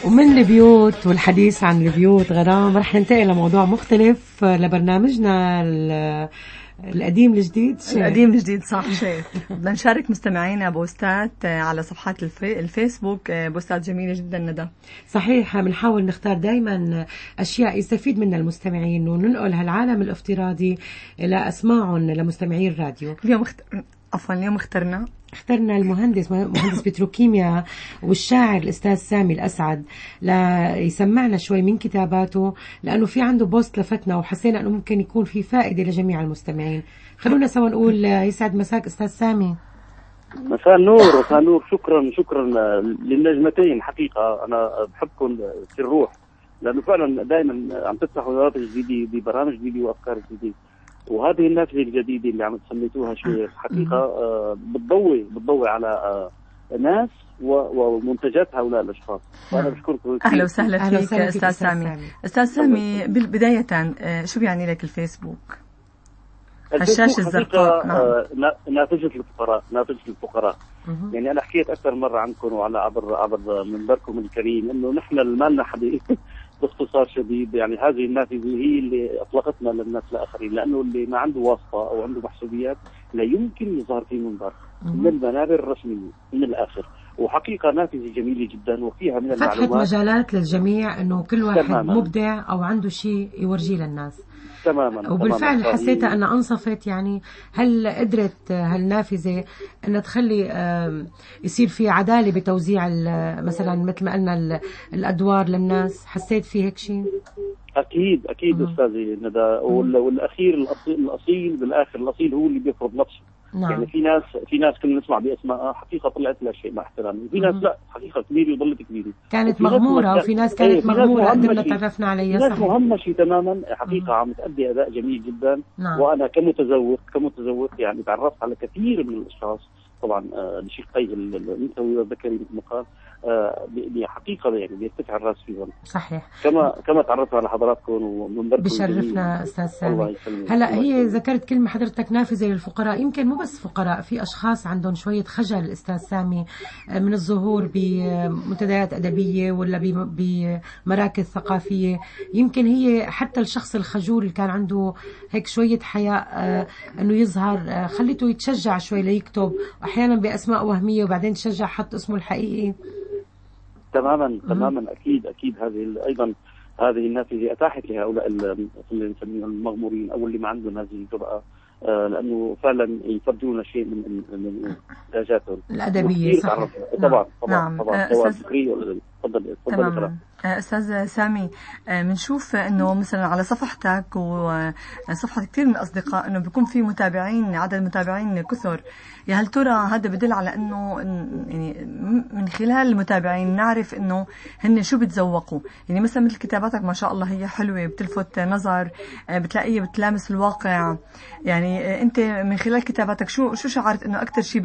ومن البيوت والحديث عن البيوت غرام رح ننتقل لموضوع مختلف لبرنامجنا القديم الجديد. القديم الجديد صح شيء. بدنا نشارك مستمعينا بوستات على صفحات الفيسبوك، بوستات جميلة جدا ندى. صحيح، بنحاول نختار دايما أشياء يستفيد منها المستمعين وننقل هالعالم الافتراضي لأسماعهم لمستمعي الراديو. اليوم اخترنا مهندس بتروكيمياء والشاعر الأستاذ سامي الأسعد ليسمعنا شوي من كتاباته، لأنه في عنده بوست لفتنا وحسينا أنه ممكن يكون في فائدة لجميع المستمعين. خلونا سوا نقول يسعد مساك أستاذ سامي. مساء النور. شكرا للنجمتين. حقيقة أنا بحبكم في الروح، لأنه فعلا دائما عم تفتحوا نماذج جديدة ببرامج جديدة وأفكار جديدة، وهذه النافذة الجديدة اللي عم تسميتوها شيء حقيقة بتضوي على ناس ومنتجات هؤلاء الأشخاص. فأنا بشكركم. أهلا وسهلا فيك أستاذ سامي. أستاذ سامي، بداية شو بيعني لك الفيسبوك؟ الشاشة الزرقاء. نافذة الفقراء. يعني أنا حكيت أكثر مرة عنكم وعلى عبر منبركم الكريم إنه نحن ما لنا حد باختصار شديد. يعني هذه النافذة هي اللي أطلقتنا للناس الآخرين، لأنه اللي ما عنده واسطة أو عنده محسوبيات لا يمكن يظهر في منبر من المنابر الرسمية من الآخر. وحقيقة نافذة جميلة جدا وفيها من المعلومات، فتحت مجالات للجميع إنه كل واحد مبدع أو عنده شيء يورجيه للناس. تماما. وبالفعل حسيتها أنها أنصفت. يعني هل قدرت هالنافذة أن تخلي يصير في عدالة بتوزيع مثلا مثل ما قلنا الأدوار للناس؟ حسيت في هيك شيء؟ أكيد أستاذي ندى. والأخير الأصيل بالآخر، الأصيل هو اللي بيفرض نفسه. نعم. يعني في ناس كنا نسمع بأسماء حقيقة طلعت لها شيء مع احترامي، وفي ناس لا حقيقة كبيرة وظلت كبيرة، كانت مغمورة، وفي ناس كانت مغمورة قدرنا تعرفنا عليها. ناس مهمشة تماما حقيقة. عم تأدي أداء جميل جدا. نعم. وأنا كمتذوق يعني تعرفت على كثير من الأشخاص طبعا بشقي الأنثوي والذكري مثل ما قال، بحقيقة يعني بيرتفع الراس فيهم. صحيح. كما تعرفت على حضراتكم ومنبركم. بشرفنا أستاذ سامي. هلا هي ذكرت كلمة حضرتك نافذة للفقراء. يمكن مو بس فقراء، في أشخاص عندهم شوية خجل أستاذ سامي من الظهور بمنتديات أدبية ولا بمراكز ثقافية. يمكن هي حتى الشخص الخجول اللي كان عنده هيك شوية حياء أنه يظهر، خليته يتشجع شوي ليكتب، أحيانا بأسماء وهمية وبعدين تشجع حط اسمه الحقيقي. تماما. أكيد هذه النافذة أتاحت لهؤلاء اللي نسميهم المغمورين أو اللي ما عندهم هذه الجرأة، لأنه فعلا يفرجونا شيء من إنتاجاتهم الأدبية. صحيح. طبعا. تفضل. أستاذ سامي، بنشوف إنه مثلا على صفحتك وصفحة كثير من الأصدقاء إنه بيكون في عدد متابعين كثر. يا هل ترى هذا بدل على إنه يعني من خلال المتابعين نعرف إنه هن شو بتذوقوا؟ يعني مثلا مثل كتاباتك ما شاء الله هي حلوة، بتلفت نظر، بتلاقيه بتلامس الواقع. يعني أنت من خلال كتاباتك شو شعرت إنه أكتر شيء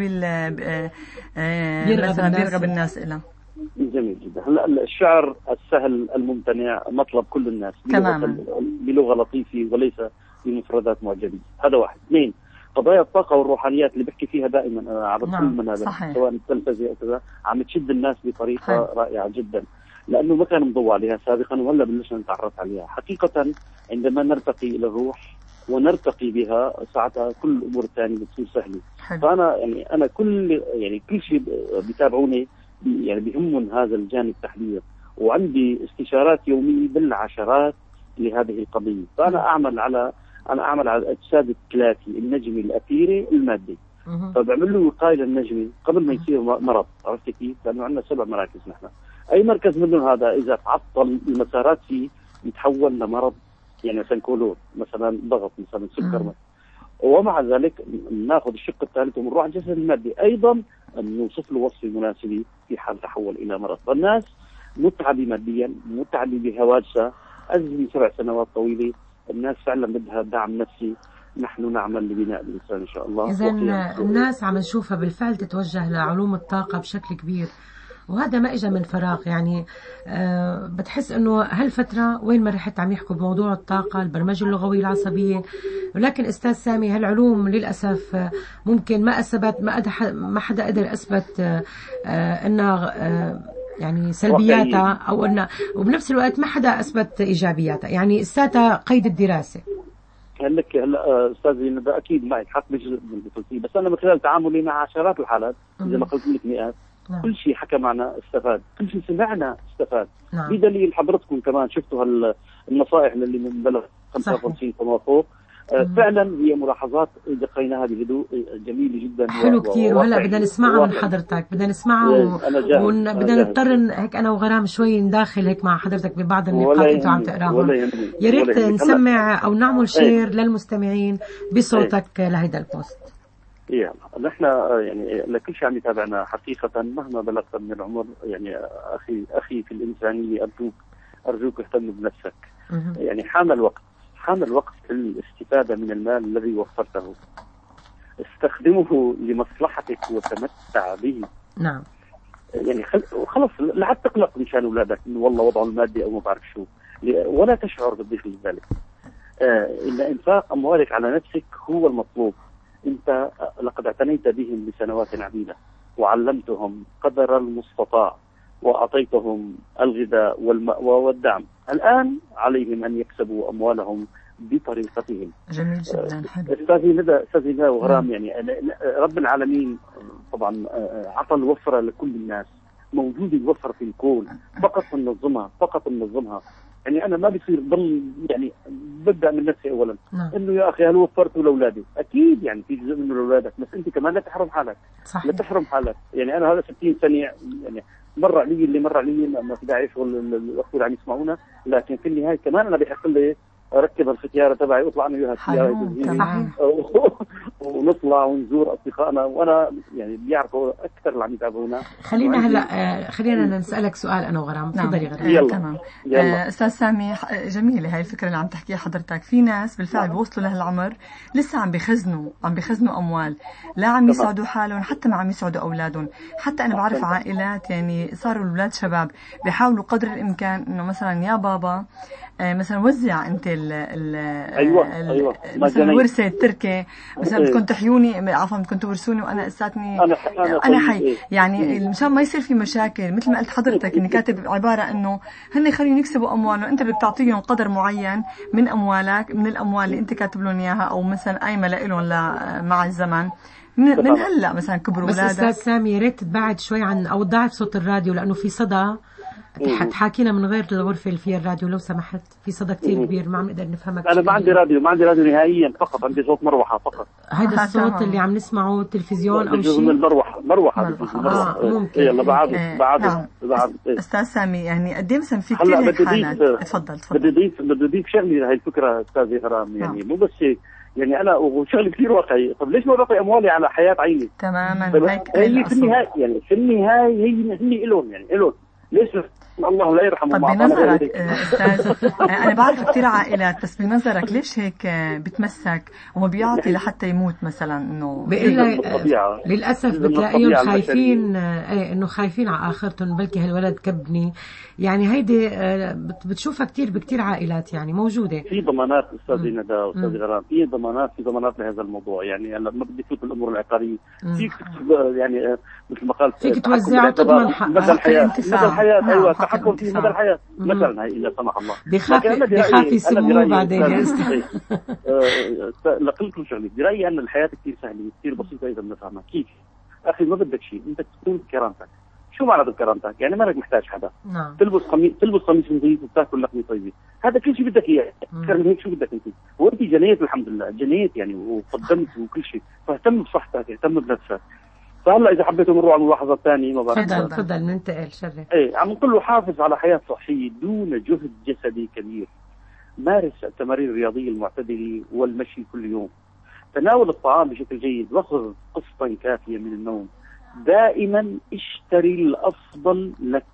بيرغب الناس إلى؟ جميل جدا. هلا الشعر السهل الممتنع مطلب كل الناس بلغة لطيفة وليس بمفردات معجبية. هذا واحد. اثنين، قضايا الطاقة والروحانيات اللي بحكي فيها دائما عبر كل المنابر سواء التلفزيون أو كذا عم تشد الناس بطريقة رائعة جدا، لأنه ما كان مضوى عليها سابقا وهلا بلشنا نتعرف عليها. حقيقة عندما نرتقي إلى الروح ونرتقي بها ساعتها كل الأمور الثانية بتصير سهلة. فأنا أنا كل شيء بيتابعوني يعني بيهمهم هذا الجانب تحديدا، وعندي استشارات يومية بالعشرات لهذه القضية. فأنا أعمل على الأجساد الثلاثي، النجمي، الأثيري، المادي. فبعمل له وقاية للنجمي قبل ما يصير مرض. عرفت كيف؟ لأنه عندنا 7 مراكز نحن. أي مركز منهم هذا إذا تعطل المسارات فيه يتحول لمرض، يعني مثلا كولون، مثلا ضغط، مثلا سكر. ومع ذلك ناخذ الشق الثالث ونروح على الجسد المادي أيضا نوصف له وصف مناسب في حال تحول إلى مرض. فالناس متعبة ماديا، متعبة بهواجسها، أزمة 7 سنوات طويلة. الناس فعلا بدها دعم نفسي. نحن نعمل لبناء الإنسان إن شاء الله. إذن الناس عم نشوفها بالفعل تتوجه لعلوم الطاقة بشكل كبير، وهذا ما إجا من فراغ. يعني بتحس إنه هالفترة وين ما رحت عم يحكوا بموضوع الطاقة، البرمجة اللغوية العصبية. ولكن أستاذ سامي هالعلوم للأسف ممكن ما حدا قدر أثبت إنها يعني سلبياتها أو أن وبنفس الوقت ما حدا أثبت إيجابياتها، يعني الساتا قيد الدراسة. هلا استاذي ندى اكيد معك حق بجزء من اللي قلتيه، بس انا من خلال تعاملي مع عشرات الحالات اذا ما قلت لك مئات، كل شيء حكى معنا استفاد، كل شيء سمعنا استفاد. بدليل حضرتكم كمان شفتوا النصائح اللي من بلغ 55 فما فوق. فعلا هي ملاحظات دقيناها بهدوء جميله جدا، حلو كثير. وهلا بدنا نسمعها من حضرتك، بدنا نسمعها بدنا نضطر هيك انا وغرام شوي نداخل هيك مع حضرتك ببعض النقاط اللي انتم عم تقراهم. يا ريت نسمع او نعمل شير للمستمعين بصوتك لهيدا البوست. يلا نحن يعني لكل شيء عم يتابعنا حقيقه مهما بلغت من العمر، يعني اخي في الانسانيه ارجوك اهتم بنفسك. يعني حان الوقت للاستفادة من المال الذي وفرته، استخدمه لمصلحتك وتمتع به. نعم. يعني خلص لا تقلق مشان أولادك إنه والله وضعه المادي أو ما بعرف شو، ولا تشعر بالضيق لذلك. إن إنفاق أموالك على نفسك هو المطلوب. أنت لقد اعتنيت بهم لسنوات عديدة وعلمتهم قدر المستطاع وأعطيتهم الغذاء والمأوى والدعم. الآن عليهم أن يكسبوا أموالهم بطريقتهم. جميل جدا. أستاذي ندى وغرام، يعني رب العالمين طبعا عطى الوفرة لكل الناس، موجود الوفرة في الكون، فقط ننظمها. يعني أنا ما بصير ضل يعني ببدأ من نفسي أولا إنه يا أخي هل وفرته لأولادي؟ أكيد يعني في جزء منه لأولادك، بس أنت كمان لا تحرم حالك. صحيح. لا تحرم حالك. يعني أنا هذا 60 سنة يعني مر علي ما في داعي شغل الأخوة اللي عم يسمعونا، لكن في النهاية كمان أنا بحق لي أركب الختيارة تبعي وأطلع أنا وياها السيارة ونطلع ونزور أصدقائنا، وأنا يعني بيعرفوا أكثر اللي عم يتابعونا. خلينا هلا خلينا نسألك سؤال أنا وغرام. تفضلي غرام. تمام. أستاذ سامي، جميلة هاي الفكرة اللي عم تحكيها حضرتك. في ناس بالفعل بوصلوا لهالعمر لسه عم بيخزنوا أموال، لا عم يسعدوا حالهم حتى ما عم يسعدوا أولادهم. حتى أنا بعرف عائلات يعني صاروا الأولاد شباب بيحاولوا قدر الإمكان إنه مثلا يا بابا مثلا وزع أنت أيوة. مثلا الورثة التركة مثلا بدكم تحيوني، عفوا بدكم تورثوني وأنا أساتني أنا حي. يعني مشان ما يصير في مشاكل، مثل ما قلت حضرتك إني كاتب عبارة إنه هن خليهم يكسبوا أموالهم، أنت بدك تعطيهم قدر معين من أموالك، من الأموال اللي أنت كاتب لهم إياها أو مثلا قايمة لهم مع الزمن من هلا مثلا كبروا ولادك. بس أستاذ سامي يا ريت تبعد شوي عن أو تضاعف صوت الراديو لأنه في صدى. حاكينا من غير الغرفة اللي فيها الراديو لو سمحت، في صدى كتير كبير ما عم نقدر نفهمك. أنا ما عندي راديو نهائيا، فقط عندي صوت مروحة فقط. هذا الصوت اللي عم نسمعه التلفزيون أو شيء؟ من مروحة. ممكن. يلا بعد. أستاذ سامي يعني قد إيه مثلا في كثير هيك حالات. تفضل. بدي أضيف شغلة لهي الفكرة أستاذي غرام، يعني مو بس هيك، يعني أنا وشغل كثير واقعي. طب ليش ما بعطي أموالي على حياة عيني؟ تماما. هي في النهاية هي إلهم ليش الله لا يرحمه. طب بنظرك أستاذ أنا بعرف كثير عائلات، بس بنظرك ليش هيك بتمسك وما بيعطي لحتى يموت مثلا؟ إنه للأسف بتلاقيهم خايفين إنه خايفين على آخرتهم، بلكي هالولد كبني. يعني هيدي بتشوفها كثير بكثير عائلات يعني موجودة. في ضمانات أستاذي ندى وأستاذي غرام، في ضمانات لهذا الموضوع. يعني أنا ما بدي فوت بالأمور العقارية، فيك يعني مثل ما قال فيك توزع وتضمن مدى الحياة. أيوة تحكم في مدى الحياة مثلا. هي إذا سمح الله بخاف يسموه بعدين يا أستاذ. لكم شغلة برأيي أن الحياة كثير سهلة كثير بسيطة إذا بنفهمها. كيف أخي؟ ما بدك شيء، أنت تكون كرامتك. شو معنى بكرامتك؟ يعني ما لك محتاج حدا. تلبس قميص نظيف وتاكل لقمة طيبة، هذا كل شيء بدك إياه. أكثر من هيك شو بدك أنت؟ وأنت جنيت الحمد لله، جنيت يعني وقدمت وكل شيء، فاهتم بصحتك، اهتم بنفسك. فهلا إذا حبيتوا نروح على الملاحظة الثانية ما بعرف. تفضل ننتقل شرف. عم نقول له حافظ على حياة صحية دون جهد جسدي كبير. مارس التمارين الرياضية المعتدلة والمشي كل يوم. تناول الطعام بشكل جيد، واخذ قسطا كافية من النوم. دائما اشتري الأفضل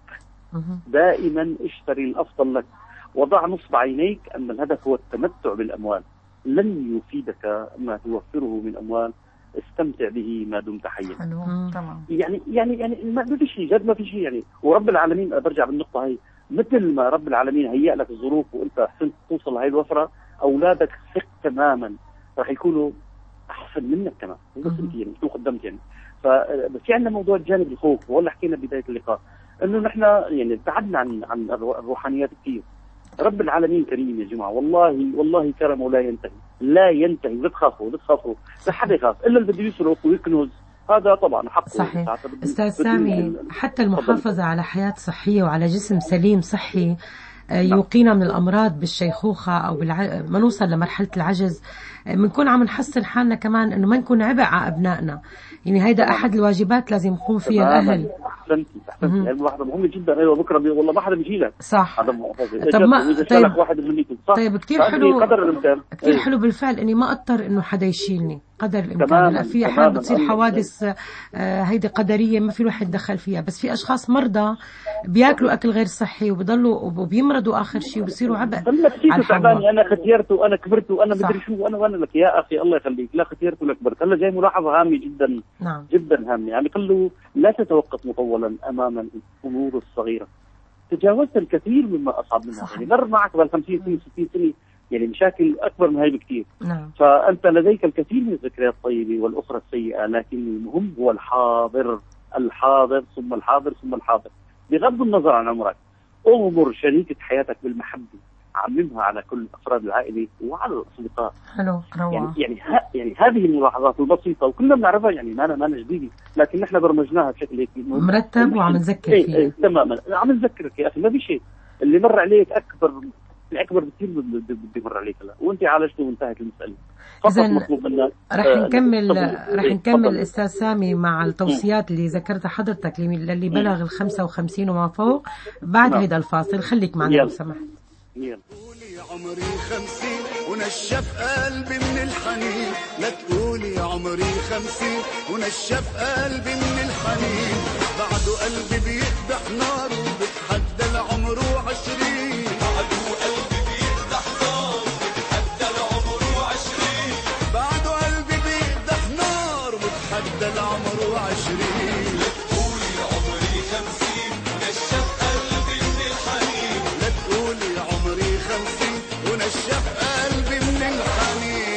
لك. وضع نصب عينيك أن الهدف هو التمتع بالأموال. لن يفيدك ما توفره من أموال، استمتع به ما دمت حيا. تمام. يعني ما في شيء جد، ما في شيء يعني. ورب العالمين برجع بالنقطة هي، مثل ما رب العالمين هيأ لك الظروف وانت حسنت توصل لهي الوفرة، اولادك ثق تماما راح يكونوا احسن منك كمان. بس انت يعني شو قدمت يعني. فبس في عندنا موضوع الجانب الخوف، ولا حكينا بداية اللقاء. انه نحن يعني ابتعدنا عن الروحانيات كثير. رب العالمين كريم يا جماعه، والله كرمه لا ينتهي. لا تخافوا لا حدا يخاف الا اللي بده يسرق ويكنز، هذا طبعا حقه. صحيح. استاذ سامي، حتى المحافظه على حياه صحيه وعلى جسم سليم صحي يوقينا من الأمراض بالشيخوخة أو ما نوصل لمرحلة العجز، بنكون عم نحسن حالنا كمان إنه ما نكون عبء على أبنائنا. يعني هيدا أحد الواجبات لازم يقوم فيها الأهل. أحسنتي الملاحظة مهمة جدا. أيوة بكرة والله ما حدا بيجي لك. صح. طيب كتير حلو، كتير حلو بالفعل إني ما أضطر إنه حدا يشيلني قدر الإمكان. لا، في أحيان بتصير حوادث هيدي قدرية ما في الواحد دخل فيها، بس في أشخاص مرضى بياكلوا أكل غير صحي وبيضلوا وبيمرضوا آخر شيء وبيصيروا عبء. على تعباني أنا ختيرته أنا كبرت وأنا مدري شو وأنا لك يا أخي الله يخليك، لا ختيرته لك كبرت. هلا جاي ملاحظة هامة جدا. نعم. جدا هامة. يعني كله لا تتوقف مطولا أمام الأمور الصغيرة. تجاوزت الكثير مما أصعب منها. يعني مر معك بال 50 سنة 60 سنة يعني مشاكل أكبر من هاي بكثير. نعم. فأنت لديك الكثير من الذكريات الطيبة والأخرى السيئة، لكن المهم هو الحاضر ثم الحاضر. بغض النظر عن عمرك، أغمر شريكة حياتك بالمحبة، عممها على كل أفراد العائلة وعلى الأصدقاء. حلو روعة. يعني هذه الملاحظات البسيطة وكلنا بنعرفها، يعني ما جديدة، لكن نحن برمجناها بشكل هيك مرتب وعم نذكر فيه. تماما عم نذكرك يا أخي، ما في شيء اللي مر عليك أكبر بكثير بيمر عليك هلا، وانت عالجته وانتهت المسألة. إذن رح نكمل أستاذ سامي مع التوصيات اللي ذكرتها حضرتك للي بلغ ال 55 وما فوق بعد هيدا الفاصل. خليك معنا لو سمحت. تقولي عمري 50 ونشف قلبي من الحنين، لا تقولي عمري 50 ونشف قلبي من الحنين، بعده قلبي بيقدح نار وبتحدى العمر 20، بعده قلبي بيقدح نار وبتحدى العمر 20، بعده قلبي بيقدح نار وبتحدى العمر 20. لا تقولي عمري 50 ونشف قلبي من الحنين، لا تقولي عمري 50 ونشف قلبي من الحنين.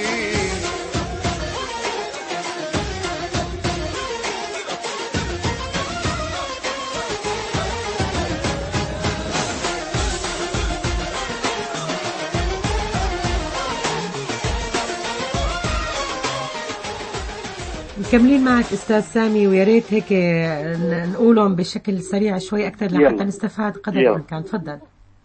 مكملين معك أستاذ سامي، ويا ريت هيك نقولهم بشكل سريع شوي أكثر لحتى نستفاد قدر الإمكان. تفضل.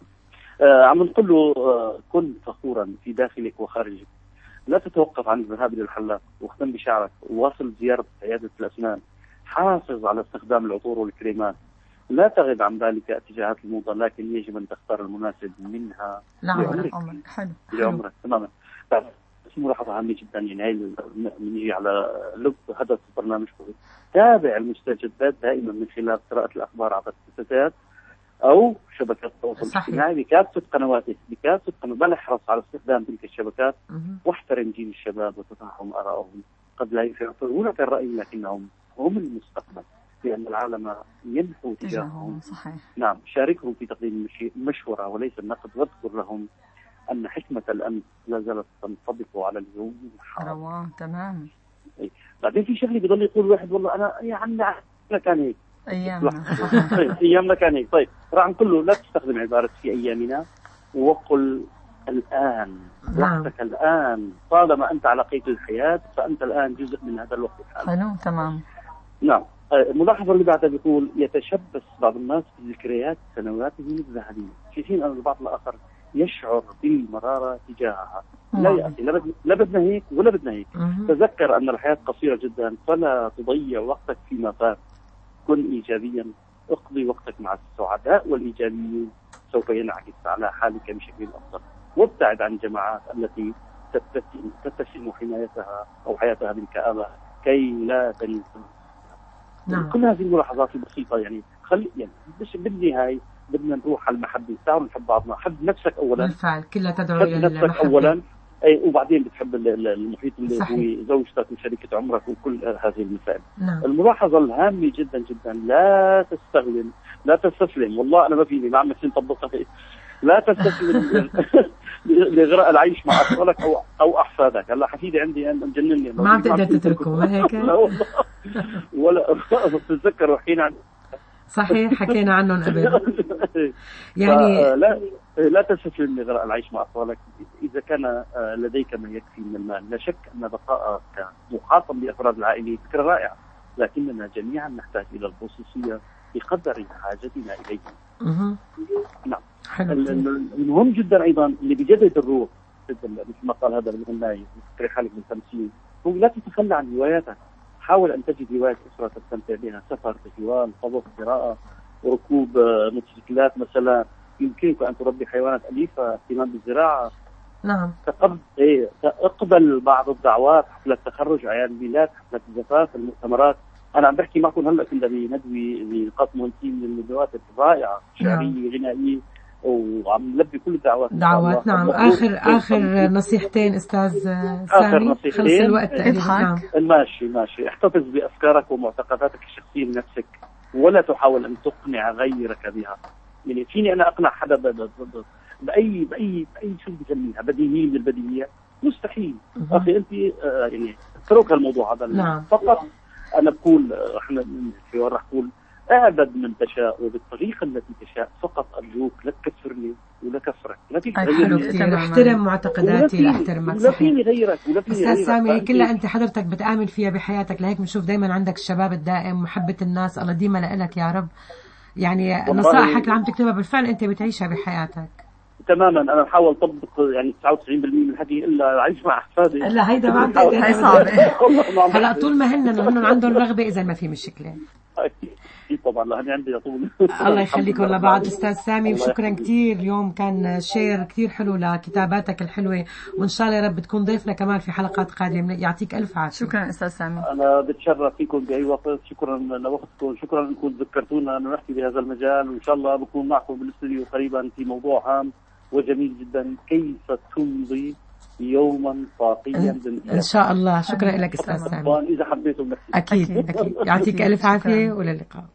عم نقول له كن فخورا في داخلك وخارجك، لا تتوقف عن الذهاب إلى الحلاق، واهتم بشعرك، وواصل زيارة عيادة الأسنان، حافظ على استخدام العطور والكريمات، لا تغب عن بالك اتجاهات الموضة، لكن يجب أن تختار المناسب منها لعمرك. لعمرك تماما. ملاحظة هامة جدا. يعني هاي بنيجي على لب هدف البرنامج كله. تابع المستجدات دائما من خلال قراءة الأخبار عبر التلفزيونات أو شبكات التواصل الاجتماعي بكافة قنواته بل احرص على استخدام تلك الشبكات واحترم جيل الشباب وتفهم آرائهم. قد لا يعطونك الرأي لكنهم هم المستقبل، لأن العالم ينحو تجاههم. صحيح. نعم. شاركهم في تقديم المشورة وليس النقد، واذكر لهم أن حكمة الأمس لا زالت تنطبق على اليوم الحاضر. تمام. بعدين في شغله بضل يقول واحد والله أنا يا عمي كان هيك أيامنا كان هيك. طيب راح نقول له لا تستخدم عبارة في أيامنا، وقل الآن. وقتك الآن، طالما أنت على قيد الحياة فأنت الآن جزء من هذا الوقت الحالي. حلو تمام. نعم. الملاحظة اللي بعدها بيقول يتشبث بعض الناس بذكريات سنواتهم الذهبية، في حين أن البعض الآخر يشعر بالمرارة تجاهها. لا يا أخي، لا بدنا هيك ولا بدنا هيك. تذكر أن الحياة قصيرة جدا، فلا تضيع وقتك فيما فات. كن إيجابيا، اقضي وقتك مع السعداء والإيجابيين، سوف ينعكس على حالك بشكل أفضل. وابتعد عن الجماعات التي تتسم حمايتها أو حياتها بالكآبة كي لا تنسى. نعم. كل هذه الملاحظات البسيطة يعني مش بالنهاية بدنا نروح على المحبة. تعالوا نحب بعضنا. حب نفسك أولا. بالفعل كلها تدعو إلى المحبة. نفسك أولا وبعدين بتحب المحيط اللي هو زوجتك وشريكة عمرك وكل هذه المسائل. نعم. الملاحظة الهامة جدا جدا، لا تستسلم. والله أنا ما فيني ما عم نطبقها. لا تستسلم لغراء العيش مع أطفالك أو أحفادك. هلا حفيدي عندي أنا مجنني، ما عم تقدر تتركه. ما هيك؟ لا والله. ولا تتذكروا حين صحيح، حكينا عنهم قبل. يعني لا تستسلم لغراء العيش مع أطفالك إذا كان لديك ما يكفي من المال. لا شك أن بقاءك محاطا بأفراد العائلة فكرة رائعة، لكننا جميعا نحتاج إلى الخصوصية بقدر حاجتنا إليه. نعم. المهم جدا أيضا اللي بيجدد الروح، مثل ما قال هذا الغناي، فكري حالك من 50، هو لا تتخلى عن هواياتك. حاول أن تجد هواية أخرى تستمتع بها، سفر، تجوال، طبخ، قراءة، وركوب موتوسيكلات مثلا. يمكنك أن تربي حيوانات أليفة، اهتمام بالزراعة. نعم. اقبل بعض الدعوات، حفلة التخرج، أعياد الميلاد، حفلة الزفاف، المؤتمرات. أنا عم بحكي معكم هلا كنا بندوي بقسم مهندسين من الندوات الرائعة، شعرية، غنائية، وعم نلبي كل الدعوات. نعم. آخر نصيحتين أستاذ سامي، خلص الوقت. نعم. ماشي. احتفظ بأفكارك ومعتقداتك الشخصية لنفسك، ولا تحاول أن تقنع غيرك بها. يعني فيني أنا أقنع حدا بأي شو بسميها بديهية من البديهيات؟ مستحيل. أخي أنت يعني اترك الموضوع هذا. نعم. فقط أنا بقول احنا في رح أقول اعبد من تشاء وبالطريقة التي تشاء، فقط أرجوك لا تكفرني ولا كفرك. لا فيك تغيرني، احترم معتقداتي، لا احترمك. لا فيني غيرك أستاذ سامي، كلها أنت حضرتك بتآمن فيها بحياتك، لهيك بنشوف دايما عندك الشباب الدائم، محبة الناس، الله ديما لك يا رب. يعني نصائحك اللي عم تكتبها بالفعل أنت بتعيشها بحياتك تماما. أنا بحاول أطبق يعني 99% من الحكي، إلا عايش مع أحفادي. لا هيدا ما عم تقدر، هي صعبة. هلا طول ما هن عندهم رغبة إذا ما في مشكلة. طبعا لا، أنا عندي طول. الله يخليكم لبعض أستاذ سامي، وشكرا كتير. اليوم كان شير كتير حلو لكتاباتك الحلوة، وإن شاء الله يا رب تكون ضيفنا كمان في حلقات قادمة. يعطيك ألف عافية. شكرا أستاذ سامي. أنا بتشرف فيكم بأي وقت. شكرا لوقتكم، شكرا أنكم ذكرتونا أن نحكي بهذا المجال، وإن شاء الله بكون معكم بالاستوديو قريبا في موضوع هام وجميل جدا، كيف تمضي يوما طاقيا إن شاء الله. شكرا لك أستاذ سامي. إذا حبيتم نفسي. أكيد. يعطيك ألف عافية، وللقاء.